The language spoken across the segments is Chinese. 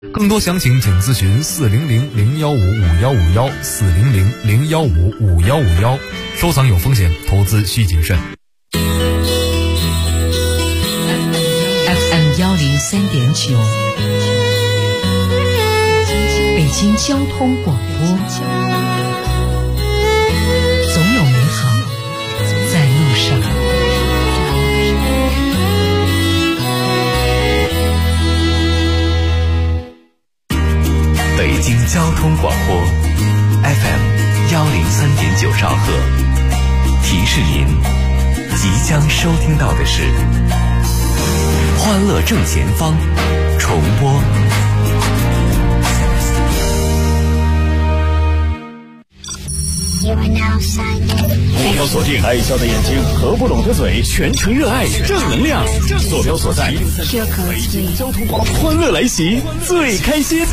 更多详情请咨询400-015-5151，400-015-5151。收藏有风险，投资需谨慎。 FM 103.9，北京交通广播。总有美好在路上。 北京交通广播 FM 103.9兆赫，提示您即将收听到的是欢乐正前方重播。 目标锁定，爱笑的眼睛，合不拢的嘴，全程热爱，正能量。坐标所在，北京交通广播，欢乐来袭，最开心。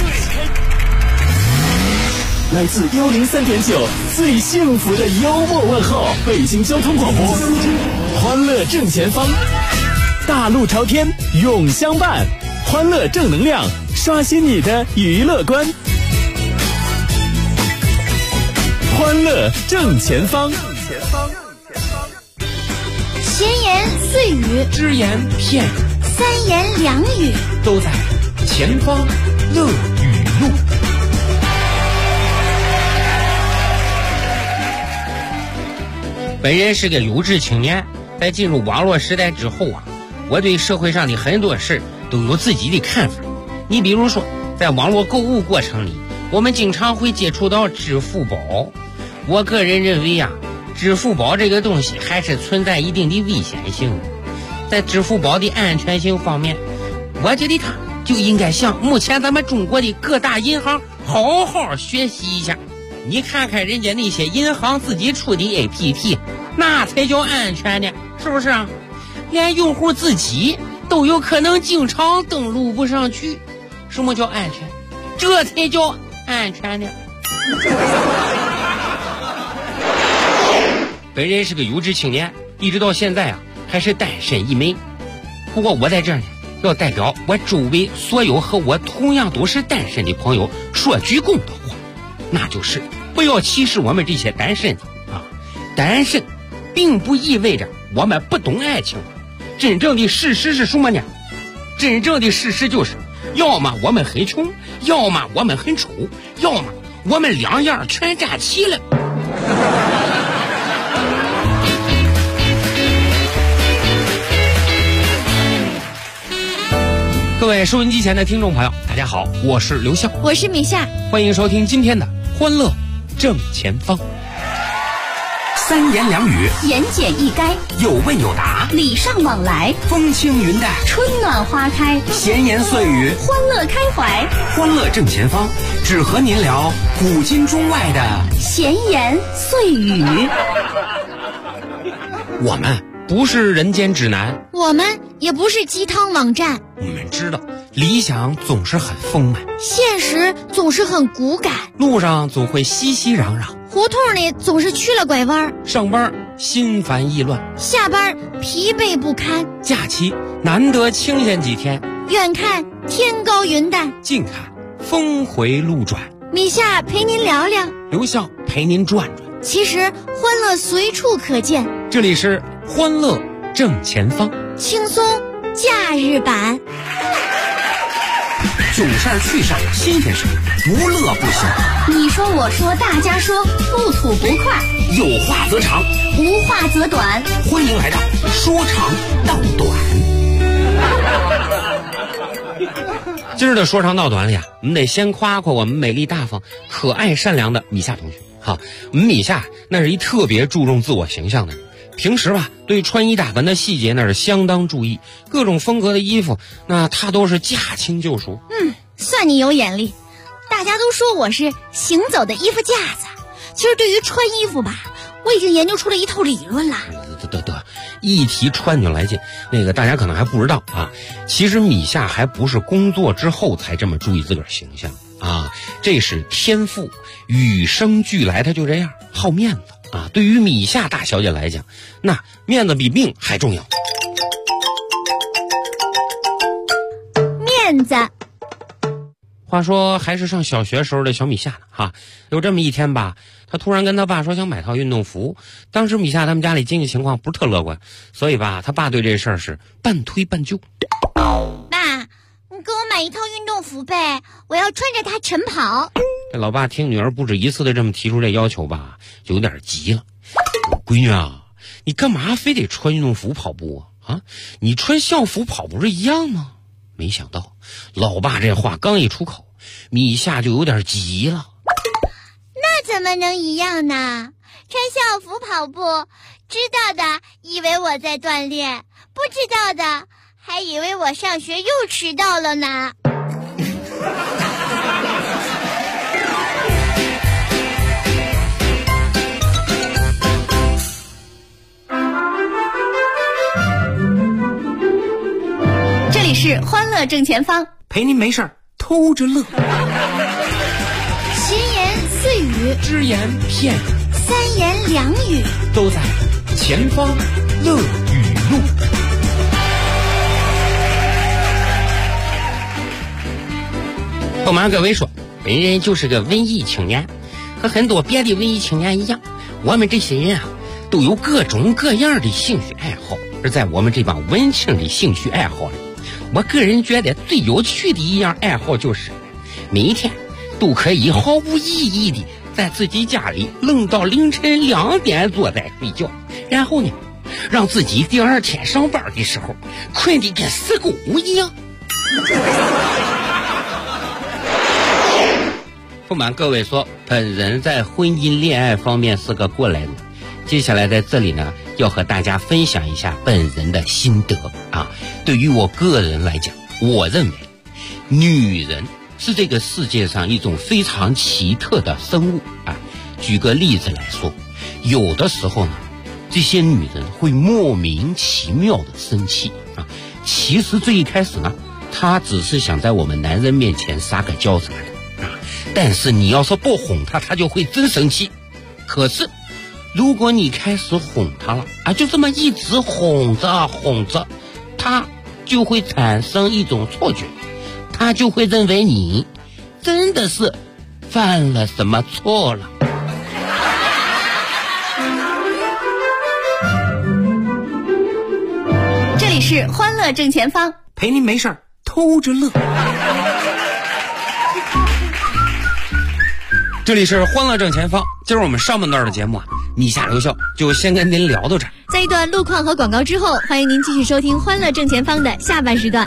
来自103.9，最幸福的幽默问候，北京交通广播，欢乐正前方，大路朝天，永相伴，欢乐正能量，刷新你的娱乐观。欢乐正前方， 闲言碎语， 只言片语， 三言两语， 都在前方乐语录。本人是个优质青年，在进入网络时代之后啊，我对社会上的很多事都有自己的看法。你比如说，在网络购物过程里，我们经常会接触到支付宝。我个人认为啊，支付宝这个东西还是存在一定的危险性的。在支付宝的安全性方面，我觉得它就应该向目前咱们中国的各大银行好好学习一下。你看看人家那些银行自己出的 APP， 那才叫安全呢，是不是啊？连用户自己都有可能经常登录不上去，什么叫安全？这才叫安全呢。本人是个优质青年，一直到现在啊还是单身一枚。不过我在这儿呢，要代表我周围所有和我同样都是单身的朋友说句公道话，那就是不要歧视我们这些单身的啊！单身并不意味着我们不懂爱情，真正的事实是什么呢？真正的事实就是，要么我们很穷，要么我们很丑，要么我们两样全占齐了。各位收音机前的听众朋友，大家好，我是刘笑， 我是米夏， 欢迎收听今天的欢乐正前方。 三言两语， 言简意赅， 有问有答， 礼尚往来， 风轻云淡， 春暖花开， 闲言碎语， 欢乐开怀。 欢乐正前方，只和您聊古今中外的闲言碎语。 我们不是人间指南， 我们也不是鸡汤网站。 我们知道理想总是很丰满， 现实总是很骨感， 路上总会熙熙攘攘， 胡同里总是去了拐弯， 上班心烦意乱， 下班疲惫不堪， 假期难得清闲几天， 远看天高云淡， 近看峰回路转。 米夏陪您聊聊， 刘笑陪您转转。 其实欢乐随处可见， 这里是欢乐正前方， 轻松假日版。 囧事儿趣事儿新鲜事儿，不乐不行。 你说我说大家说，不吐不快， 有话则长， 无话则短。 欢迎来到说长道短。 今儿的说长道短了呀，我们得先夸夸我们美丽大方、可爱善良的米夏同学。好，我们米夏那是一特别注重自我形象的人，平时吧对穿衣打扮的细节那是相当注意，各种风格的衣服那他都是驾轻就熟。 算你有眼力。大家都说我是行走的衣服架子，其实对于穿衣服吧，我已经研究出了一套理论了。 得，一提穿就来劲。那个大家可能还不知道啊，其实米夏还不是工作之后才这么注意自个儿形象啊，这是天赋，与生俱来，他就这样好面子啊。对于米夏大小姐来讲，那面子比命还重要。 面子。 话说还是上小学时候的小米夏呢哈，有这么一天吧，他突然跟他爸说想买套运动服。当时米夏他们家里经济情况不是特乐观，所以吧，他爸对这事儿是半推半就。 爸，你给我买一套运动服呗，我要穿着它晨跑。 这老爸听女儿不止一次的这么提出这要求吧，就有点急了。闺女啊，你干嘛非得穿运动服跑步啊？你穿校服跑不是一样吗？没想到老爸这话刚一出口，米夏就有点急了。 那怎么能一样呢？穿校服跑步，知道的以为我在锻炼，不知道的还以为我上学又迟到了呢。 这里是欢乐正前方， 陪您没事儿偷着乐， 闲言碎语， 只言片语， 三言两语， 都在前方乐语录。 不瞒各位说，本人就是个文艺青年，和很多别的文艺青年一样，我们这些人啊，都有各种各样的兴趣爱好。而在我们这帮文青的兴趣爱好里，我个人觉得最有趣的一样爱好就是每一天都可以毫无意义的在自己家里愣到凌晨2点多再睡觉，然后呢让自己第二天上班的时候困得跟死狗一样。不瞒各位说，本人在婚姻恋爱方面是个过来人。接下来在这里呢，要和大家分享一下本人的心得啊。对于我个人来讲，我认为女人是这个世界上一种非常奇特的生物啊。举个例子来说，有的时候呢，这些女人会莫名其妙的生气啊。其实最一开始呢，她只是想在我们男人面前撒个娇啥的啊。但是你要是不哄她，她就会真生气。可是如果你开始哄她了啊，就这么一直哄着，她就会产生一种错觉，她就会认为你真的是犯了什么错了。 这里是欢乐正前方， 陪您没事儿偷着乐。 这里是欢乐正前方，今儿我们上半段的节目啊，米夏留校就先跟您聊到这儿。 在一段路况和广告之后，欢迎您继续收听欢乐正前方的下半时段。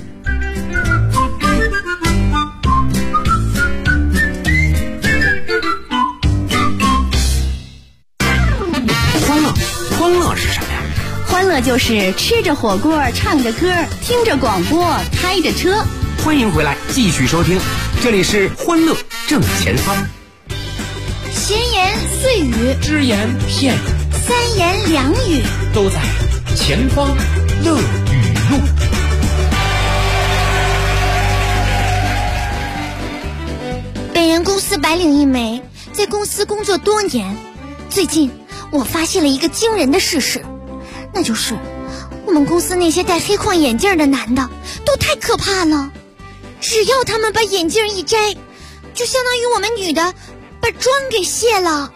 欢乐是什么呀？ 欢乐就是吃着火锅，唱着歌，听着广播，开着车。 欢迎回来继续收听，这里是欢乐正前方， 闲言碎语， 只言片语， 三言两语， 都在前方乐语录。 本人公司白领一枚，在公司工作多年。最近我发现了一个惊人的事实，那就是我们公司那些戴黑框眼镜的男的都太可怕了。只要他们把眼镜一摘，就相当于我们女的把妆给卸了。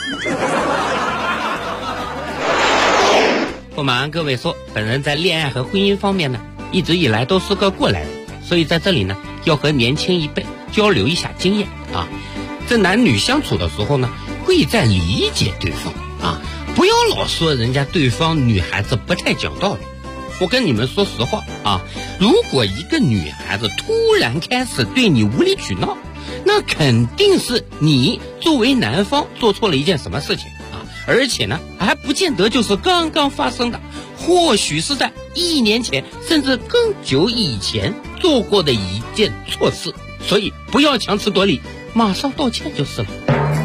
不瞒各位说，本人在恋爱和婚姻方面呢，一直以来都是个过来人，所以在这里呢，要和年轻一辈交流一下经验啊。在男女相处的时候呢，贵在理解对方啊，不要老说人家对方女孩子不太讲道理。我跟你们说实话啊，如果一个女孩子突然开始对你无理取闹，那肯定是你作为男方做错了一件什么事情啊，而且呢还不见得就是刚刚发生的，或许是在1年前甚至更久以前做过的一件错事，所以不要强词夺理，马上道歉就是了。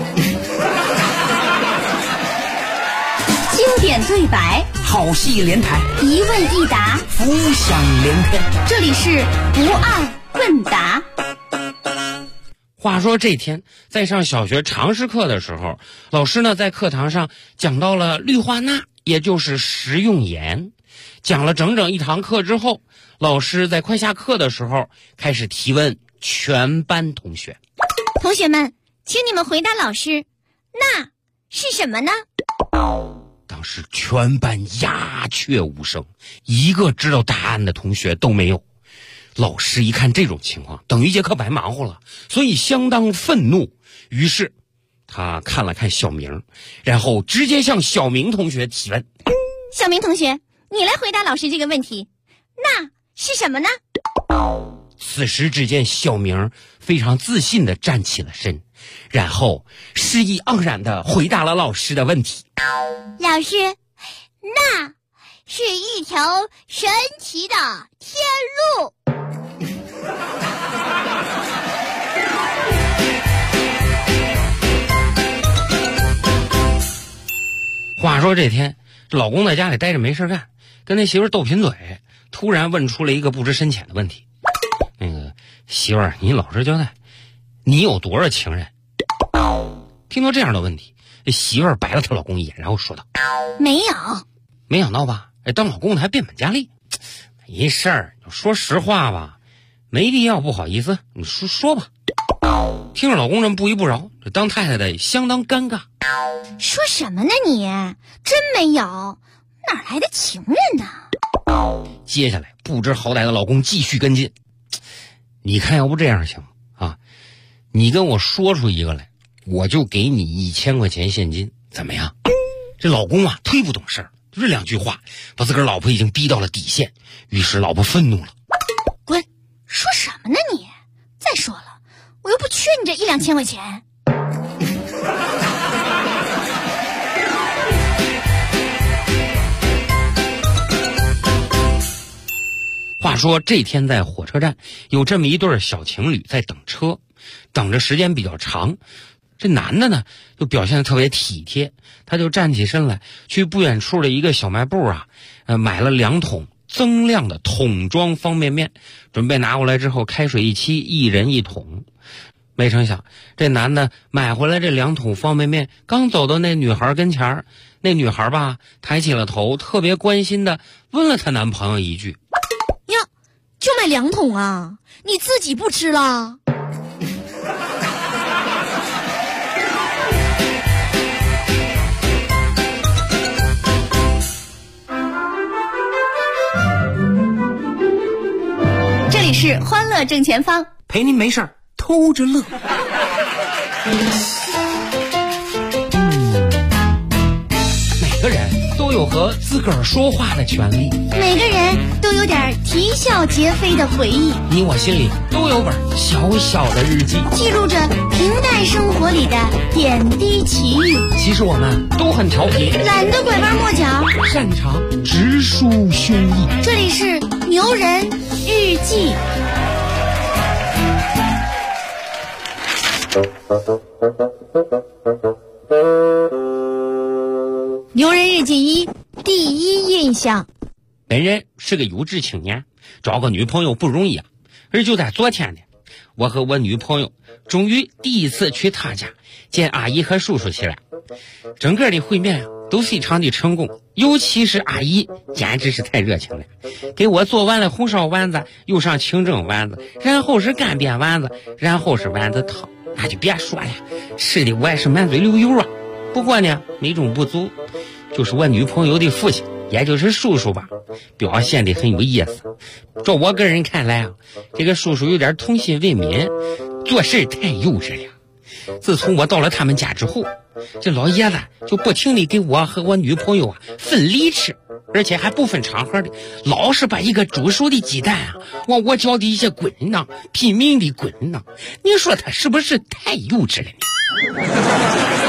经典对白， 好戏连台， 一问一答， 浮想联翩。 这里是不二问答。 话说这天在上小学常识课的时候，老师呢在课堂上讲到了氯化钠，也就是食用盐。 讲了整整一堂课之后，老师在快下课的时候开始提问全班同学。 同学们，请你们回答老师，那是什么呢？ 当时全班鸦雀无声，一个知道答案的同学都没有。老师一看这种情况，等于节课白忙活了，所以相当愤怒。于是他看了看小明，然后直接向小明同学提问。 小明同学，你来回答老师这个问题，那是什么呢？ 此时只见小明非常自信地站起了身，然后诗意盎然地回答了老师的问题。 老师，那是一条神奇的天路。 话说这天，老公在家里待着没事干，跟那媳妇斗贫嘴，突然问出了一个不知深浅的问题。那个媳妇儿，你老实交代，你有多少情人？听到这样的问题，媳妇儿白了她老公一眼，然后说道： 没有。 没想到吧，当老公的还变本加厉。没事儿，说实话吧，没必要不好意思，你说吧。听着老公这么不依不饶，这当太太的相当尴尬。 说什么呢你？真没有，哪来的情人呢？ 接下来不知好歹的老公继续跟进。你看要不这样行啊，你跟我说出一个来，我就给你1000块钱现金，怎么样？这老公啊忒不懂事儿，就这2句话把自个儿老婆已经逼到了底线，于是老婆愤怒了。 滚！说什么呢你？再说了，我又不缺你这1-2千块钱。 话说这天在火车站，有这么一对小情侣在等车，等着时间比较长。这男的呢就表现得特别体贴，他就站起身来，去不远处的一个小卖部啊，买了2桶增量的桶装方便面，准备拿过来之后开水一沏，1人1桶。没成想这男的买回来这2桶方便面，刚走到那女孩跟前儿，那女孩吧抬起了头，特别关心的问了她男朋友一句： 呀，就买2桶啊？你自己不吃了？ 这里是欢乐正前方， 陪您没事儿偷着乐。 每个人都有和自个儿说话的权利， 每个人都有点啼笑皆非的回忆， 你我心里都有本小小的日记， 记录着平淡生活里的点滴奇遇。 其实我们都很调皮， 懒得拐弯抹角， 擅长直抒胸臆。 这里是牛人日记。牛人日记1，第一印象。 本人是个有志青年，找个女朋友不容易啊。而就在昨天呢，我和我女朋友终于第一次去她家见阿姨和叔叔去了。整个的会面都非常的成功，尤其是阿姨简直是太热情了，给我做完了红烧丸子，又上清蒸丸子，然后是干煸丸子，然后是丸子汤，那就别说了，吃的我也是满嘴流油啊。不过呢，美中不足，就是我女朋友的父亲，也就是叔叔吧，表现得很有意思。照我个人看来啊，这个叔叔有点童心未泯，做事太幼稚了。自从我到了他们家之后，这老爷子就不停地给我和我女朋友啊分梨吃，而且还不分场合的，老是把一个煮熟的鸡蛋啊往我脚底下滚呢，拼命地滚呢。你说他是不是太幼稚了呢？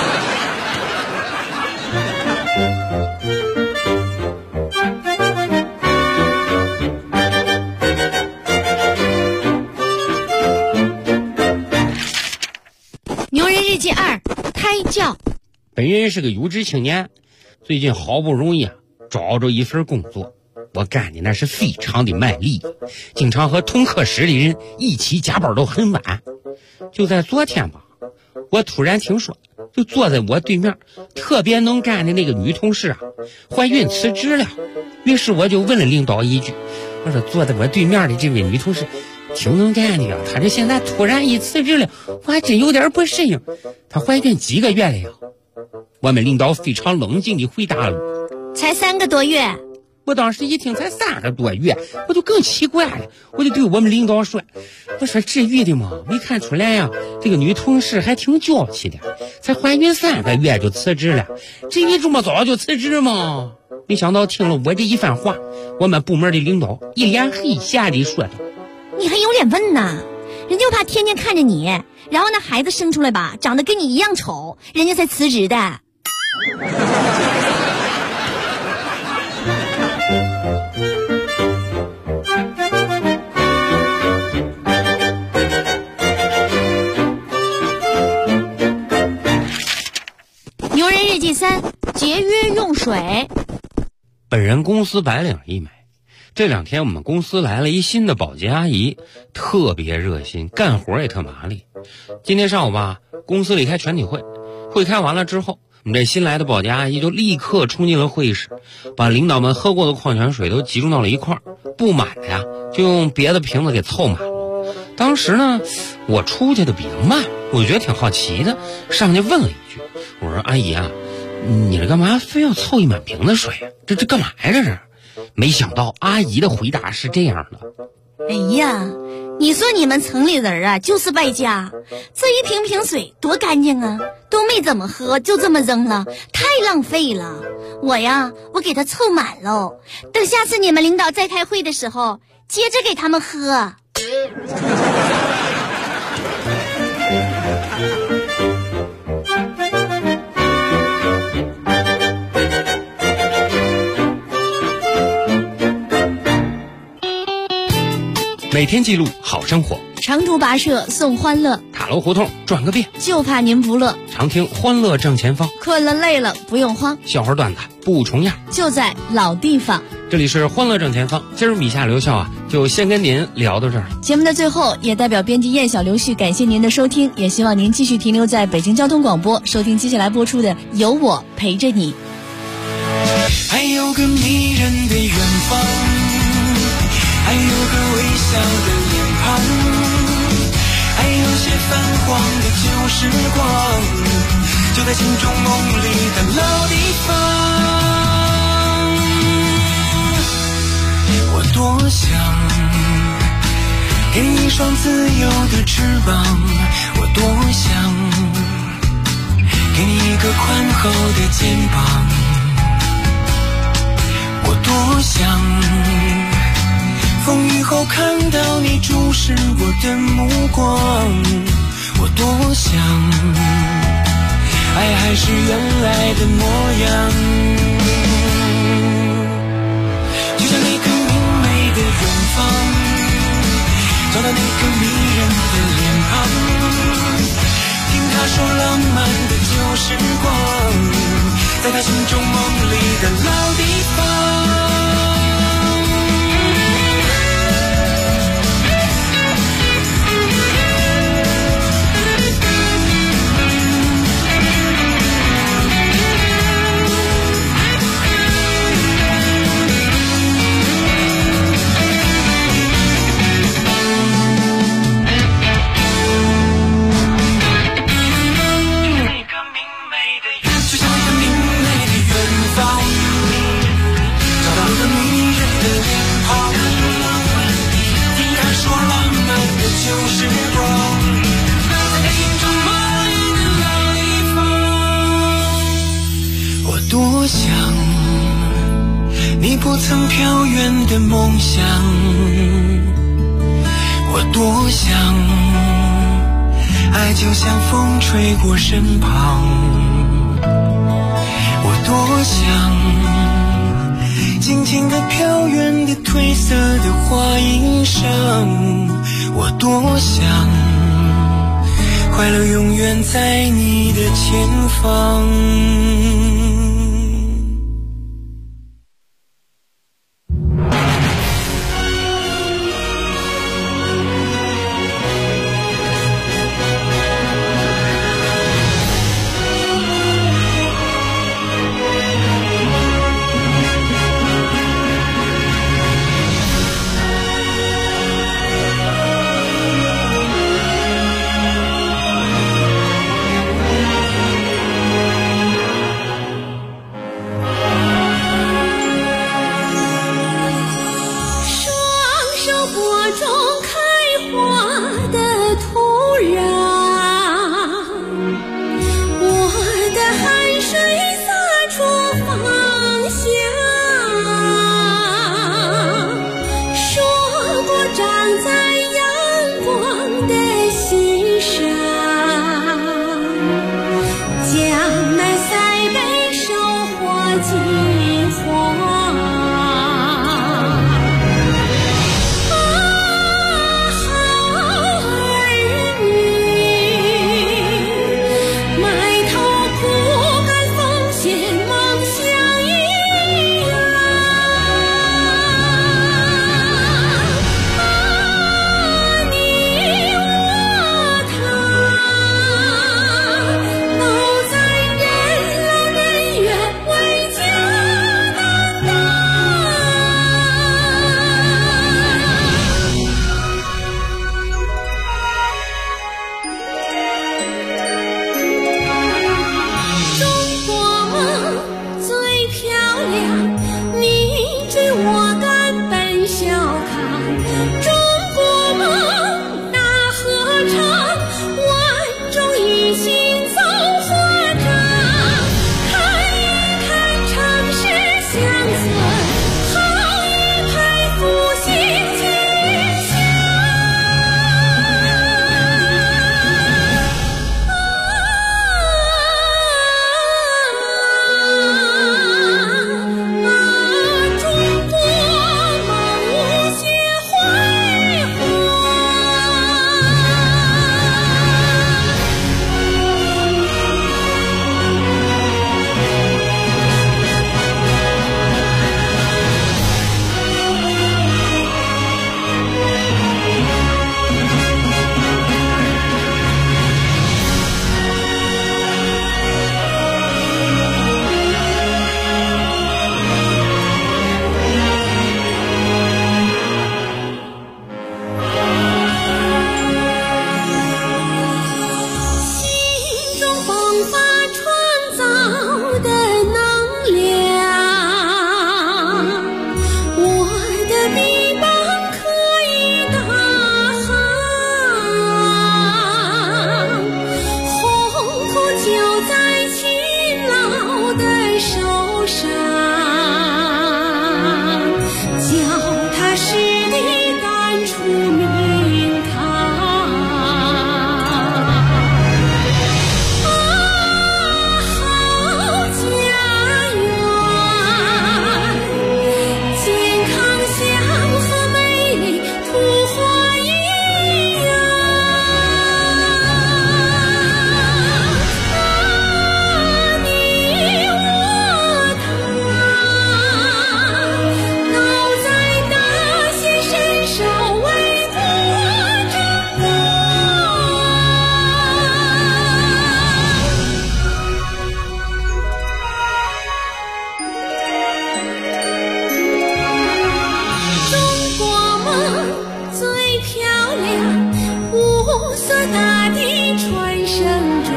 牛人日记2，胎教。 本人是个有志青年，最近好不容易啊找着一份工作，我干的那是非常的卖力，经常和同科室的人一起加班到很晚。就在昨天吧，我突然听说，就坐在我对面特别能干的那个女同事啊怀孕辞职了。 于是我就问了领导一句，我说坐在我对面的这位女同事挺能干的呀，她这现在突然一辞职了，我还真有点不适应。她怀孕几个月了呀？我们领导非常冷静地回答了， 才3个多月。 我当时一听才3个多月，我就更奇怪了，我就对我们领导说，我说至于的吗？没看出来呀，这个女同事还挺娇气的，才怀孕3个月就辞职了，至于这么早就辞职吗？没想到听了我这一番话，我们部门的领导一脸黑瞎地说道， 你还有脸问呢？人家就怕天天看着你，然后那孩子生出来吧，长得跟你一样丑，人家才辞职的。牛人日记3：节约用水。 本人公司白领一枚。这2天我们公司来了一新的保洁阿姨，特别热心，干活也特麻利。今天上午吧，公司里开全体会，会开完了之后，我们这新来的保洁阿姨就立刻冲进了会议室，把领导们喝过的矿泉水都集中到了一块儿，不满的呀就用别的瓶子给凑满了。当时呢，我出去的比较慢，我就觉得挺好奇的，上去问了一句，我说阿姨啊，你这干嘛非要凑一满瓶子水啊？这干嘛呀这是？没想到阿姨的回答是这样的， 哎呀，你说你们城里人啊就是败家，这一瓶瓶水多干净啊，都没怎么喝就这么扔了，太浪费了。我给它凑满喽，等下次你们领导再开会的时候接着给他们喝。 每天记录好生活， 长途跋涉送欢乐， 塔楼胡同转个遍， 就怕您不乐。 常听欢乐正前方， 困了累了不用慌， 笑话段子不重样， 就在老地方。 这里是欢乐正前方，今儿米夏留校啊，就先跟您聊到这儿。 节目的最后，也代表编辑燕小刘旭感谢您的收听，也希望您继续停留在北京交通广播，收听接下来播出的《有我陪着你》。 还有个迷人的远方，还有个微笑的脸庞，还有些泛黄的旧时光，就在心中梦里的老地方。我多想给你一双自由的翅膀，我多想给你一个宽厚的肩膀，我多想风雨后看到你注视我的目光，我多想爱还是原来的模样，就像那个明媚的远方，找到那个迷人的脸庞，听他说浪漫的旧时光，在他心中梦里的老地方。多想你不曾飘远的梦想，我多想爱就像风吹过身旁，我多想轻轻地飘远的褪色的花衣裳，我多想快乐永远在你的前方。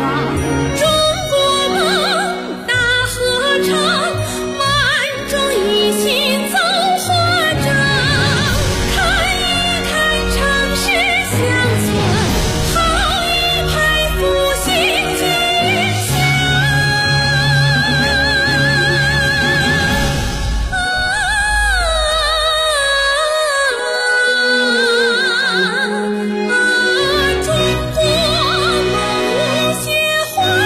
中国梦无邪花。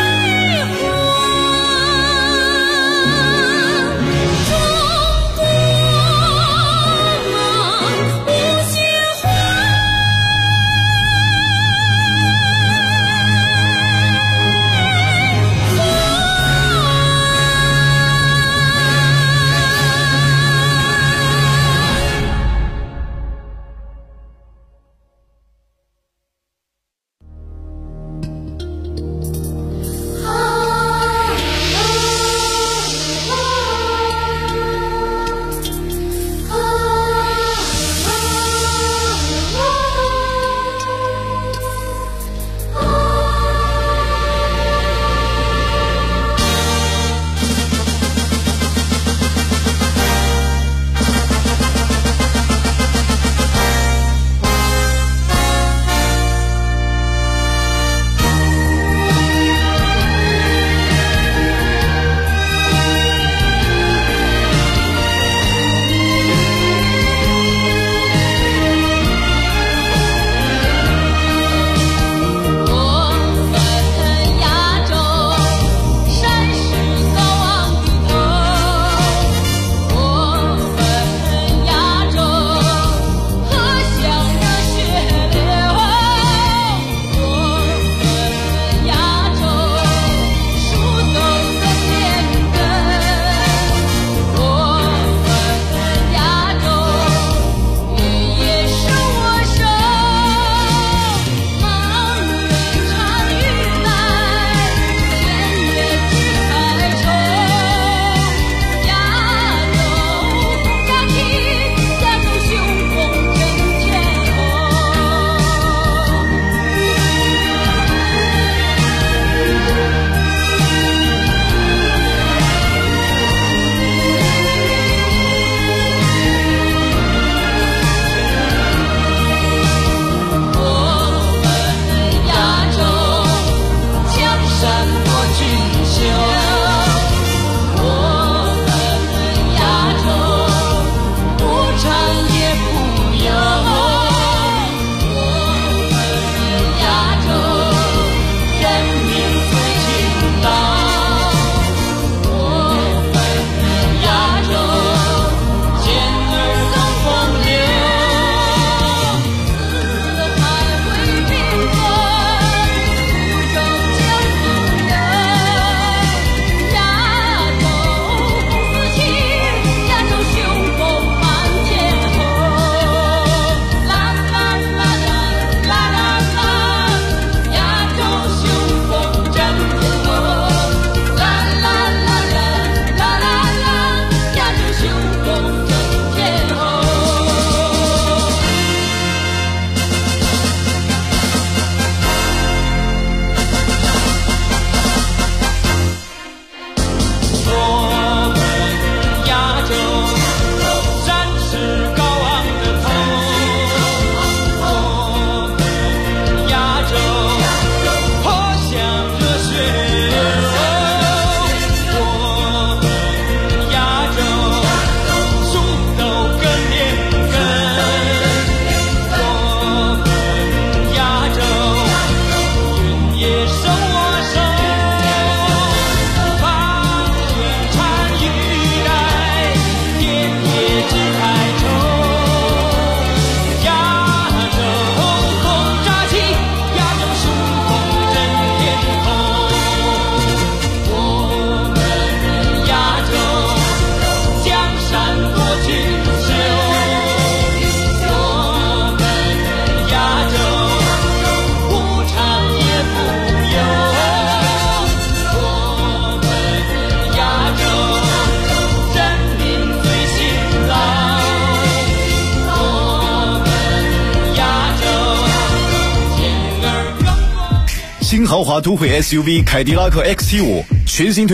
豪华都会 SUV 凯迪拉克 XT5，全新